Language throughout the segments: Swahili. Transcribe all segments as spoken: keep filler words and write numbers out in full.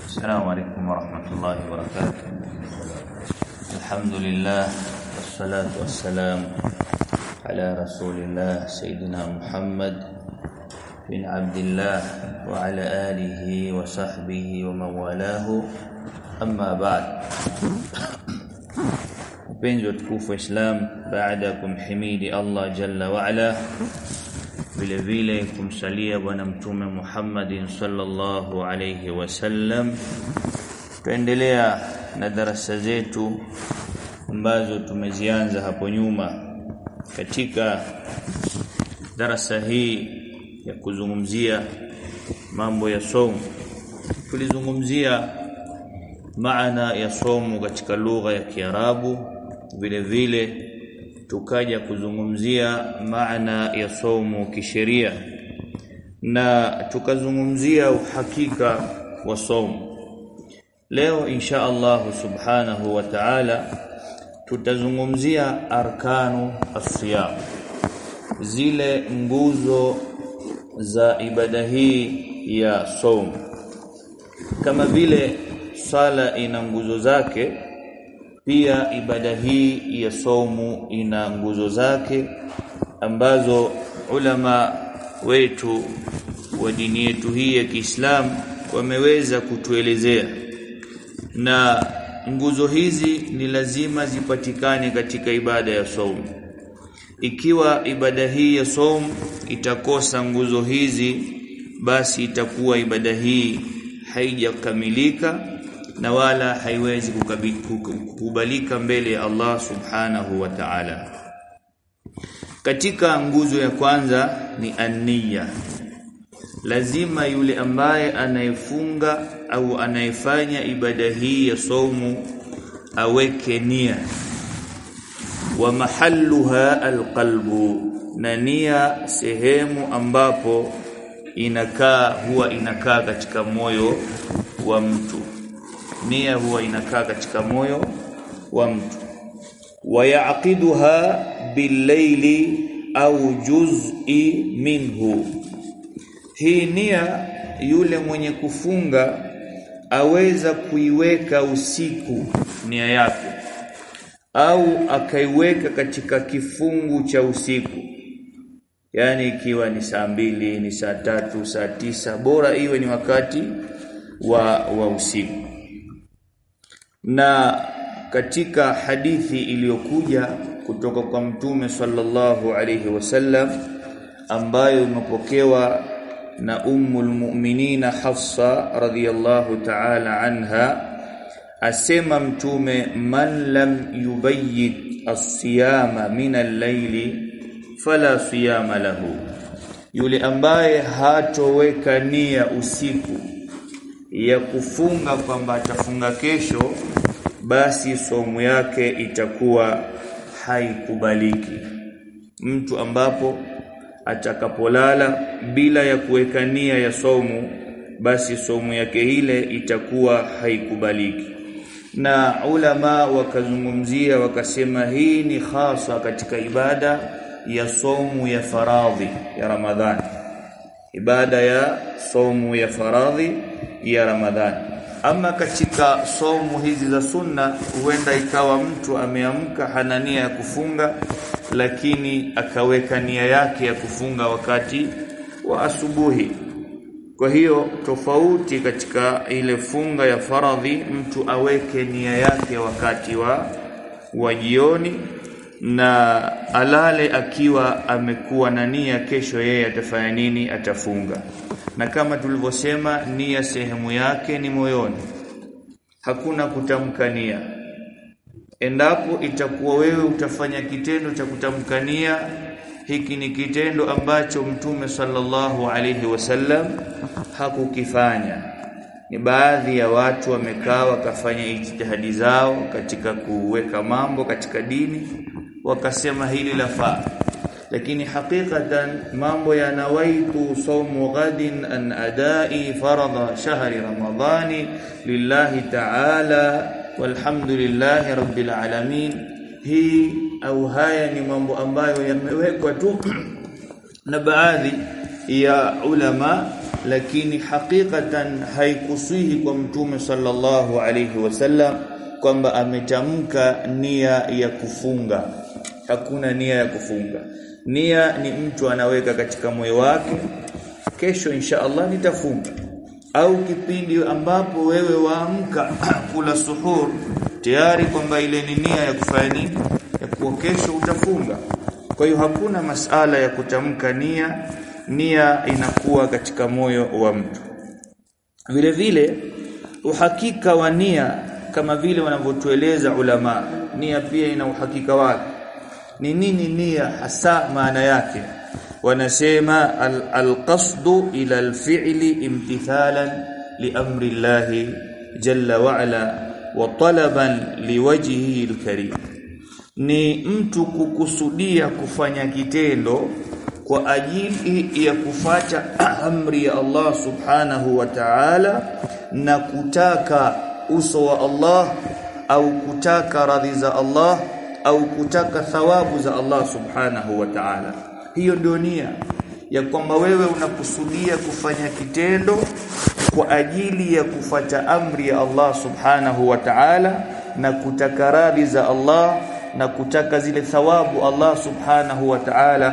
السلام عليكم ورحمة الله وبركاته. الحمد لله والصلاة والسلام على رسول الله سيدنا محمد بن عبد الله وعلى آله وصحبه ومن والاه. أما بعد. Wapenzi watukufu Islam, baada ya kumhimidi Allah Jalla wa Ala, vile vile kumsalia bwana mtume Muhammadin sallallahu alayhi wasallam, tuendelea na darasa zetu ambazo tumezianza hapo nyuma. Katika darasa hii ya kuzungumzia mambo ya somo, tulizungumzia maana ya somo katika lugha ya Kiarabu, vile vile tukaja kuzungumzia maana ya somo kisheria, na tukazungumzia uhakika wa somo. Leo insha Allah subhanahu wa ta'ala tutazungumzia arkanu as-siyam, zile nguzo za ibada hii ya somo. Kama vile sala ina nguzo zake, pia ibada hii ya somo ina nguzo zake ambazo ulama wetu wa dini yetu hii ya Kiislamu wameweza kutuelezea, na nguzo hizi ni lazima zipatikane katika ibada ya somo. Ikiwa ibada hii ya somo itakosa nguzo hizi, basi itakuwa ibada hii haijakamilika na wala haiwezi kukubalika mbele ya Allah subhanahu wa ta'ala. Katika nguzo ya kwanza ni an-niyya. Lazima yule ambaye anayefunga au anayefanya ibada hii ya somo aweke nia. Wa mahalluha al-qalbu, na nia sehemu ambapo inakaa huwa inakaa katika moyo wa mtu. Nia huwa inakaa katika moyo wa mtu. Wa yaqiduha bil-layli au juz'i minhu. Hii nia yule mwenye kufunga aweza kuiweka usiku nia yake, au akaiweka katika kifungu cha usiku. Yani ikiwa ni saa mbili, ni saa tatu, saa tisa, bora iwe ni wakati wa wa usiku. Na katika hadithi iliyokuja kutoka kwa Mtume sallallahu alayhi wasallam, ambayo imepokewa na Ummul Mu'minin Hafsa radhiyallahu ta'ala anha, asema Mtume, man lam yubayyit as-siyama min al-layli fala siyama lahu. Yule ambaye hatoweka nia usiku ya kufunga kwamba atafunga kesho, basi somo yake itakuwa haikubaliki. Mtu ambapo atakapolala bila ya kuweka nia ya somo, basi somo yake ile itakuwa haikubaliki. Na ulama wakazungumzia wakasema hii ni hasa katika ibada ya somo ya faradhi ya Ramadhani. Ibada ya somo ya faradhi ya Ramadhani. Ama katika somo hizi za sunna, huenda ikawa mtu ameamka hana nia ya kufunga, lakini akaweka nia yake ya kufunga wakati wa asubuhi. Kwa hiyo tofauti katika ile funga ya faradhi, mtu aweke nia yake wakati wa wa jioni, na alale akiwa amekuwa na nia kesho yeye atafanya nini, atafunga. Na kama tulivyosema, nia sehemu yake ni moyoni, hakuna kutamka nia. Endapo itakuwa wewe utafanya kitendo cha kutamka nia, hiki ni kitendo ambacho Mtume sallallahu alayhi wasallam hakukifanya. Ni baadhi ya watu wamekaa wakafanya ijtihadi zao katika kuweka mambo katika dini, wakasema hili lafaa, lakini hakikatan mambo ya nawaitu sawmu ghadin an adai faradha shahri ramadhani lillahi ta'ala walhamdulillahi rabbil alamin, hii au haya ni mambo ambayo yamewekwa tu na baadhi ya ulama lakini hakikatan haikusihi kwa mtume sallallahu alayhi wasallam kwamba ametamka nia ya kufunga. Hakuna nia ya kufunga. Nia ni mtu anaweka katika moyo wake, kesho insha Allah nitafunga, au kipindi ambapo wewe waamka kula suhur tayari kwamba ile ni nia ya kufanya nini, ya kuwa kesho utafunga. Kwa hiyo hakuna masala ya kutamka nia, nia inakuwa katika moyo wa mtu. Vile vile uhakika wa nia kama vile wanavyotueleza ulama, nia pia ina uhakika wake. Ni nini nia hasa maana yake? Wanasema al-qasdu ila al-fi'li imtithalan li amri Allah jalla wa ala wa talaban liwajhihi al-karim. Ni mtu kukusudia kufanya kitendo kwa ajili ya kufata amri ya Allah subhanahu wa ta'ala na kutaka uso wa Allah au kutaka radhi za Allah au kutaka thawabu za Allah subhanahu wa ta'ala. Hiyo ndio nia ya kwamba wewe unakusudia kufanya kitendo kwa ajili ya kufata amri ya Allah subhanahu wa ta'ala na kutaka radhi za Allah na kutaka zile thawabu Allah subhanahu wa ta'ala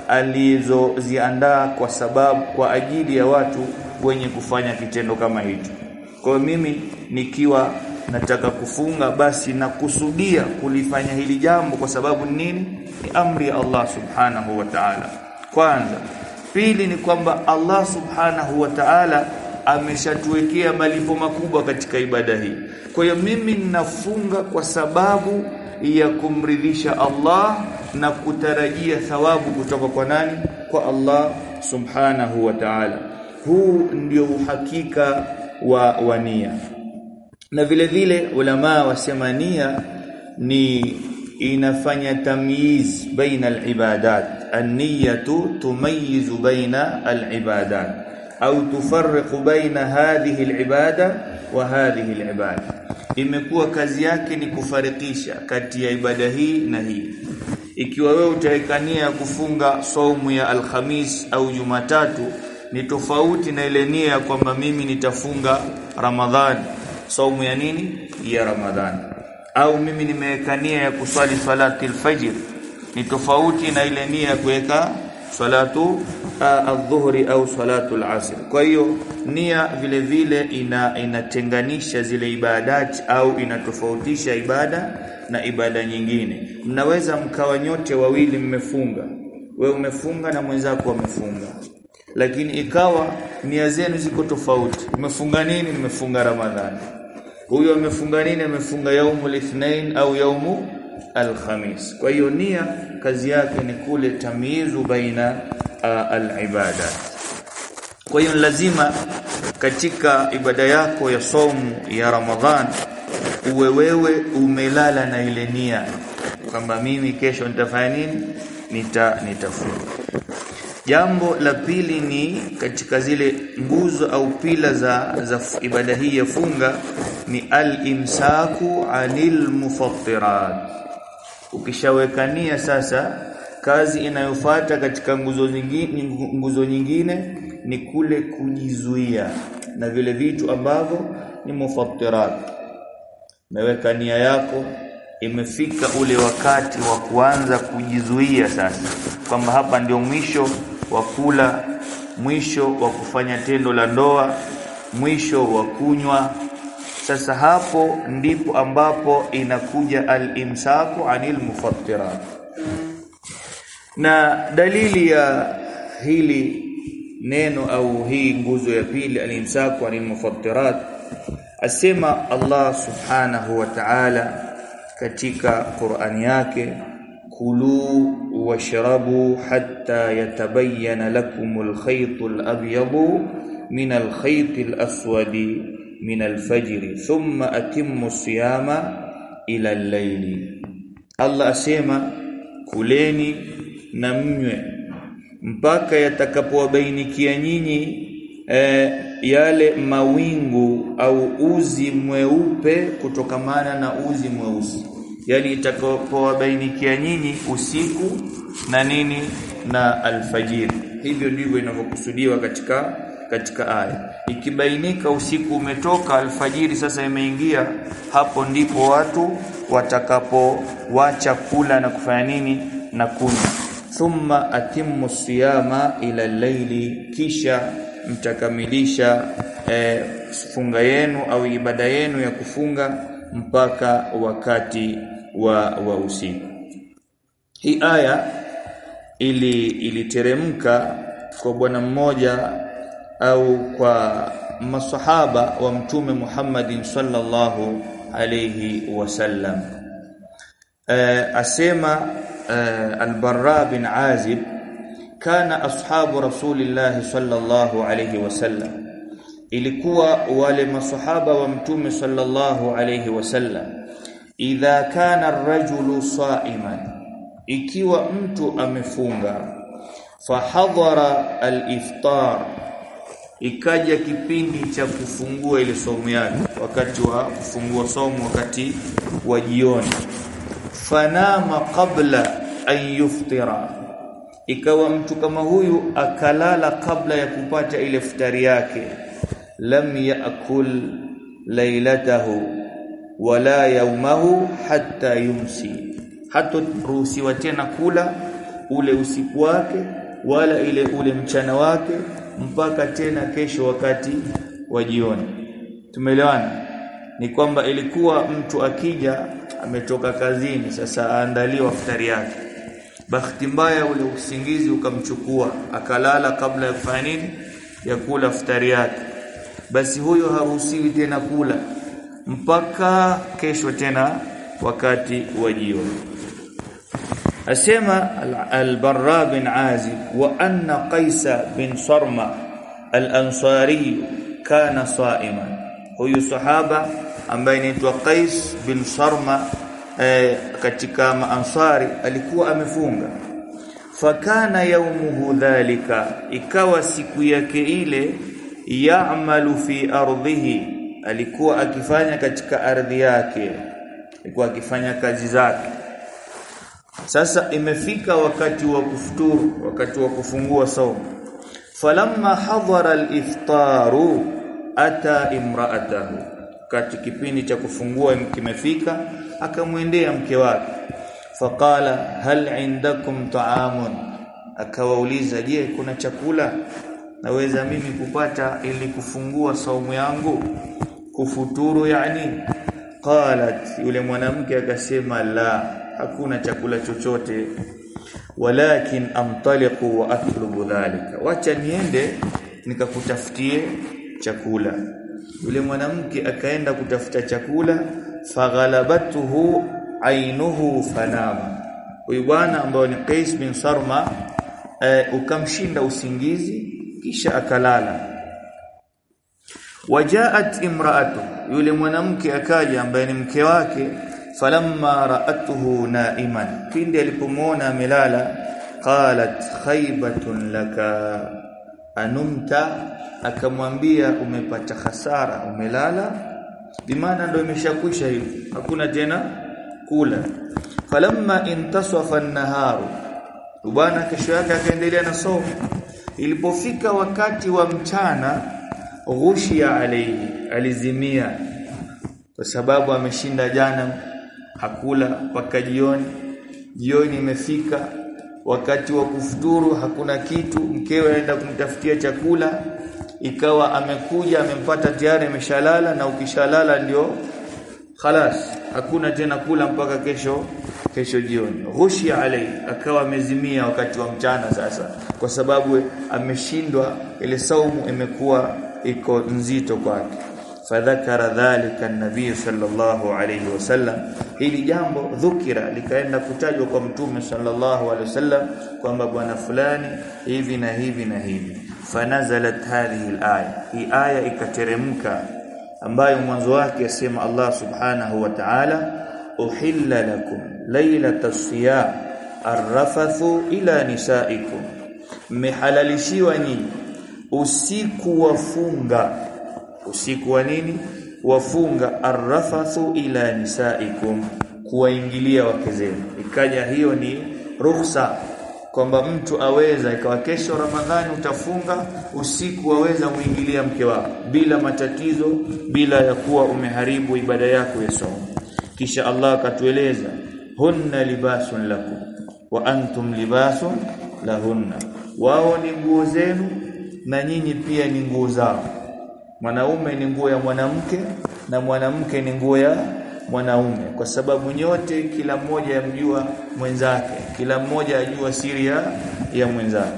alizoziandaa kwa sababu kwa ajili ya watu wenye kufanya kitendo kama hicho. Kwa mimi nikiwa nataka kufunga, basi nakusudia kulifanya hili jambo kwa sababu nini? Ni amri ya Allah subhanahu wa ta'ala. Kwanza. Pili ni kwamba Allah subhanahu wa ta'ala ameshatuwekea malipo makubwa katika ibada hii. Kwa hiyo mimi ninafunga kwa sababu ya kumridhisha Allah na kutarajia thawabu kutoka kwa nani? Kwa Allah subhanahu wa ta'ala. Huu ndio uhakika wa, wa nia. Na vile vile ulama wasema nia ni inafanya tamyiz baina al-ibadat. An-niyatu tumayyizu baina al-ibadat au tufarriqu baina hadhihi al-ibada wa hadhihi al-ibada. Imekuwa kazi yake ni kufarikisha kati ya ibada hii na hii. Ikiwa wewe utaweka nia ya kufunga saumu ya Alhamis au Jumatatu, ni tofauti na ile nia ya kwamba mimi nitafunga Ramadhani, saumu ya nini? Ya Ramadhani. Au mimi nimeweka nia ya kuswali salati al-fajr, ni tofauti na ile nia ya kuweka salatu adh-dhuhri au salatu al-asr. Kwa hiyo nia vile vile ina inatenganisha zile ibadati au inatofautisha ibada na ibada nyingine. Mnaweza mkawa nyote wawili mmefunga, wewe umefunga na mwenzako amefunga, lakini ikawa nia zenu ziko tofauti. Umefunga nini? Nimefunga Ramadhani. Huyo amefunga nini? Amefunga yaumul ithnain au yaumu al-khamis. Kwa hiyo nia kazi yake ni kule tamyizu baina al-ibadat. Kwa hiyo lazima katika ibada yako ya saumu ya Ramadhan uwe wewe umelala na ile nia kwamba mimi kesho nitafanya nini? Nita nitafunga. Jambo la pili ni katika zile nguzo au pila za, za ibada hii ya funga ni al-imsaku anil mufattirat. Ukishaweka nia sasa, kazi inayofuata katika nguzo nyingine nguzo nyingine ni kule kujizuia na vile vitu ambavyo ni mufattirat. Umeweka nia yako, imefika ule wakati wa kuanza kujizuia sasa, kwamba hapa ndio mwisho wa kula, mwisho wa kufanya tendo la ndoa, mwisho wa kunywa. Sasa hapo ndipo ambapo inakuja al-imsaku anil mufattirat. Na dalili ya hili neno au hii nguzo ya pili al-imsaku anil mufattirat, asema Allah subhanahu wa ta'ala katika Qur'ani yake, kulu washrabu hatta yatabayyana lakumul khaytul abyadu minal khaytil aswadi minal fajri thumma atimmu siyama ila al-layli. Allah asema kuleni na mnywe mpaka yatakapowabainikia nyinyi e, yale mawingu au uzi mweupe kutokamana na uzi mweusi, yani itakapowabainikia nyinyi usiku na nini na alfajiri. Hivyo ndivyo inavyokusudiwa katika katika aya. Ikibainika usiku umetoka, alfajiri sasa imeingia, hapo ndipo watu watakapowacha kula na kufanya nini na kunywa. Thumma atimmu siyama ila al-layli, kisha mtakamilisha e, funga yenu au ibada yenu ya kufunga mpaka wakati wa, wa usiku. Hii aya ili iliteremka kwa bwana mmoja au kwa masahaba wa mtume Muhammadin sallallahu alayhi wasallam. Uh, asema uh, al-Barra bin Azib, kana ashabu Rasulillah sallallahu alayhi wasallam, ilikuwa wale masahaba wa mtume sallallahu alayhi wasallam, idha kana ar-rajulu sa'iman, ikiwa mtu amefunga, fahadhara al-iftar, ikaja kipindi cha kufungua ile somo yake, wakati wa kufungua somo, wakati wa jioni, fanama qabla an yuftira, ikawa mtu kama huyu akalala kabla ya kupata ile iftari yake, lam yaakul lailatahu wala yawmahu hatta yumsi, hata ruhusiwa tena kula ule usiku wake wala ile ule mchana wake mpaka tena kesho wakati wa jioni. Tumeelewana? Ni kwamba ilikuwa mtu akija ametoka kazini, sasa aandaliwa iftari yake, bahati mbaya ule usingizi ukamchukua akalala kabla ya kufanya nini ya kula iftari yake, basi huyo haruhusiwi tena kula mpaka kesho tena wakati wa jioni. Asema al-Barra bin Azib, wa anna Qais bin Sarma al-Ansari kana sa'iman, huyu sahaba ambaye anaitwa Qais bin Sarma eh, katika maansari alikuwa amefunga. Fakana yawmuhu dhalika, ikawa siku yake ile, ya'malu fi ardhihi, alikuwa akifanya katika ardhi yake, alikuwa akifanya kazi zake. Sasa imefika wakati wa kufuturu, wakati wa kufungua saumu. Falamma hadhara al-iftaru ata imra'atahu, kati kipindi cha kufungua kimefika, akamwendea mke wake. Faqala hal indakum ta'amun, akawauliza, je, kuna chakula naweza mimi kupata ili kufungua saumu yangu, kufuturu yani? Qalat, yule mwanamke akasema, la, hakuna chakula chochote, walakin amtaliqu wa atlubu dhalika, wacha niende nikakutafutie chakula. Yule mwanamke akaenda kutafuta chakula, faghalabatuhu ainuhu fanama, huyu bwana ambaye ni Qais bin Sarma e, ukamshinda usingizi kisha akalala. Wajaat imraatu, yule mwanamke akaja ambaye ni mke wake, falamma ra'atuhu na'iman, pindi alipomuona amelala, qalat khaybatun laka anumta, akamwambia umepata hasara, umelala, bimaana ndio imeshakwisha hiyo, hakuna tena kula. Falamma intasafa an-nahar, bwana kesho yake akaendelea na somo. Ilipofika wakati wa mchana, ghushia alayhi, alizimia kwa sababu ameshinda jana hakula mpaka jioni. Jioni imefika, wakati wa kufuturu, hakuna kitu, mkewe aenda kumtafutia chakula, ikawa amekuja amempata tayari ameshalala, na ukishalala ndio khalas, hakuna tena kula mpaka kesho kesho jioni. Ghushia alayhi, akawa amezimia wakati wa mchana sasa, kwa sababu ameshindwa, ile saumu imekuwa iko nzito kwake. Fadhakara dhalika an-nabiy sallallahu alayhi wasallam, hili jambo dhukira likaenda kutajwa kwa mtume sallallahu alayhi wasallam kwamba bwana fulani hivi na hivi na hivi. Fanazalat hadhihi al-aya, hii aya ikateremka ambayo mwanzo wake yasema Allah subhanahu wa ta'ala, uhilla lakum laylatas siyam arrafathu ila nisaikum, mmehalalishiwa nyinyi usiku wafunga, usiku wa nini wafunga, arrafathu ila nisaikum, kuwaingilia wake zenu. Ikaja hiyo ni ruhusa kwamba mtu aweza ikawa kesho Ramadhani utafunga usiku waweza muingilia mke wako bila matatizo, bila ya kuwa umeharibu ibada yako ya somo. Kisha Allah akatueleza hunna libasun lakum wa antum libasun lahunna, wao ni nguo zenu na nyinyi pia ni nguo zao. Mwanaume ni nguo ya mwanamke na mwanamke ni nguo ya mwanaume, kwa sababu nyote kila mmoja yamjua mwenzake, kila mmoja ajua siri ya, ya mwenzake.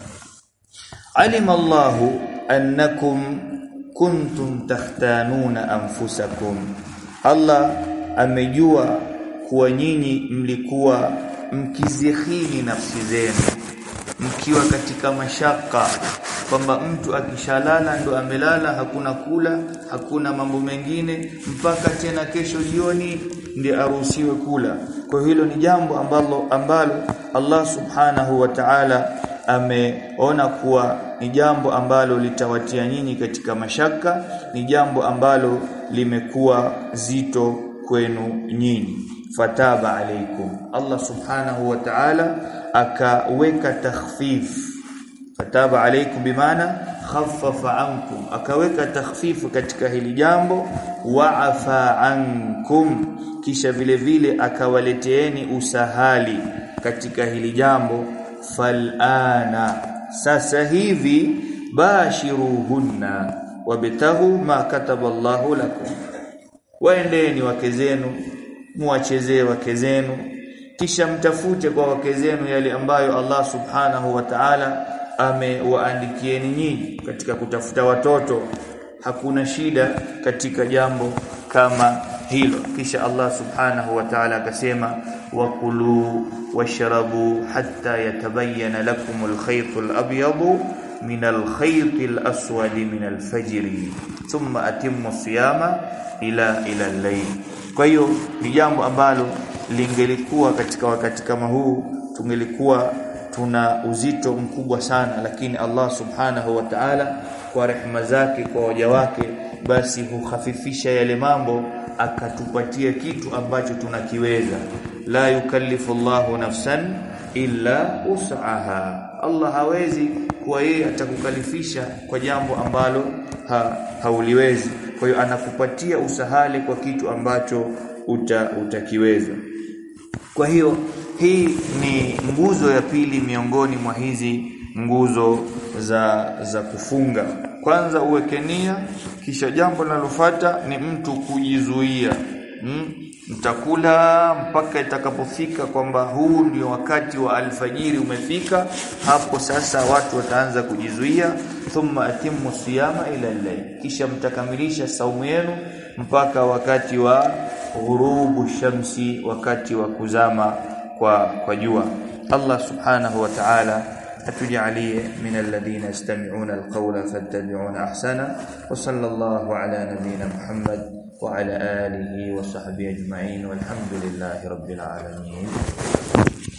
Alima Allahu annakum kuntum takhtanuna anfusakum, Allah amejua kuwa nyinyi mlikuwa mkizihini nafsi zenu mkiwa katika mashaka, kwamba mtu akishalala ndo amelala, hakuna kula, hakuna mambo mengine mpaka tena kesho jioni ndiye aruhusiwe kula. Kwa hilo ni jambo ambalo ambalo Allah subhanahu wa ta'ala ameona kuwa ni jambo ambalo litawatia nyinyi katika mashaka, ni jambo ambalo limekuwa zito kwenu nyinyi. Fataba alaikum, Allah subhanahu wa ta'ala akaweka takhfif. Fataba alaikum bimaana khaffafa ankum, akaweka takhfifu katika hili jambo. Wa'afa ankum, kisha vile vile akawaleteeni usahali katika hili jambo. Falana, sasa hivi bashiruhunna wabtahu ma kataba Allahu lakum, waendeni wake zenu, muachezee wake zenu, kisha mtafute kwa wake zenu yale ambayo Allah subhanahu wa ta'ala amewaandikieni nyinyi katika kutafuta watoto. Hakuna shida katika jambo kama hilo. Kisha Allah subhanahu wa ta'ala akasema wakulu washrabu hatta yatabayyana lakum al-khayt al-abyad min al-khayt al-aswad min al-fajr thumma atimmu siyama ila ila al-layl. Kwa hiyo ni jambo ambalo lingelikuwa katika wakati kama huu tungelikuwa tuna uzito mkubwa sana, lakini Allah subhanahu wa ta'ala kwa rehema zake kwa waja wake basi hukhafifisha yale mambo, akatupatia kitu ambacho tunakiweza. La yukallifu Allahu nafsan illa us'aha, Allah hawezi kwa yeye atakukalifisha kwa jambo ambalo ha, hauliwezi. Kwa hiyo anakupatia usahali kwa kitu ambacho uta, utakiweza. Kwa hiyo hii ni nguzo ya pili miongoni mwa hizi nguzo za za kufunga. Kwanza uweke nia, kisha jambo linalofuata ni mtu kujizuia. Hmm? Mtakula mpaka itakapofika kwamba huu ndio wakati wa alfajiri umefika, hapo sasa watu wataanza kujizuia. Thumma atimmu siyama ila al-layl, kisha mtakamilisha saumu yenu mpaka wakati wa ghurubu shamsi, wakati wa kuzama kwa kwa jua. Allah subhanahu wa ta'ala atujalie min alladhina yastami'una alqawla fattabi'una ahsana. Wa sallallahu ala nabiyyina Muhammad wa ala alihi wa sahbihi ajma'in walhamdulillahi rabbil alamin.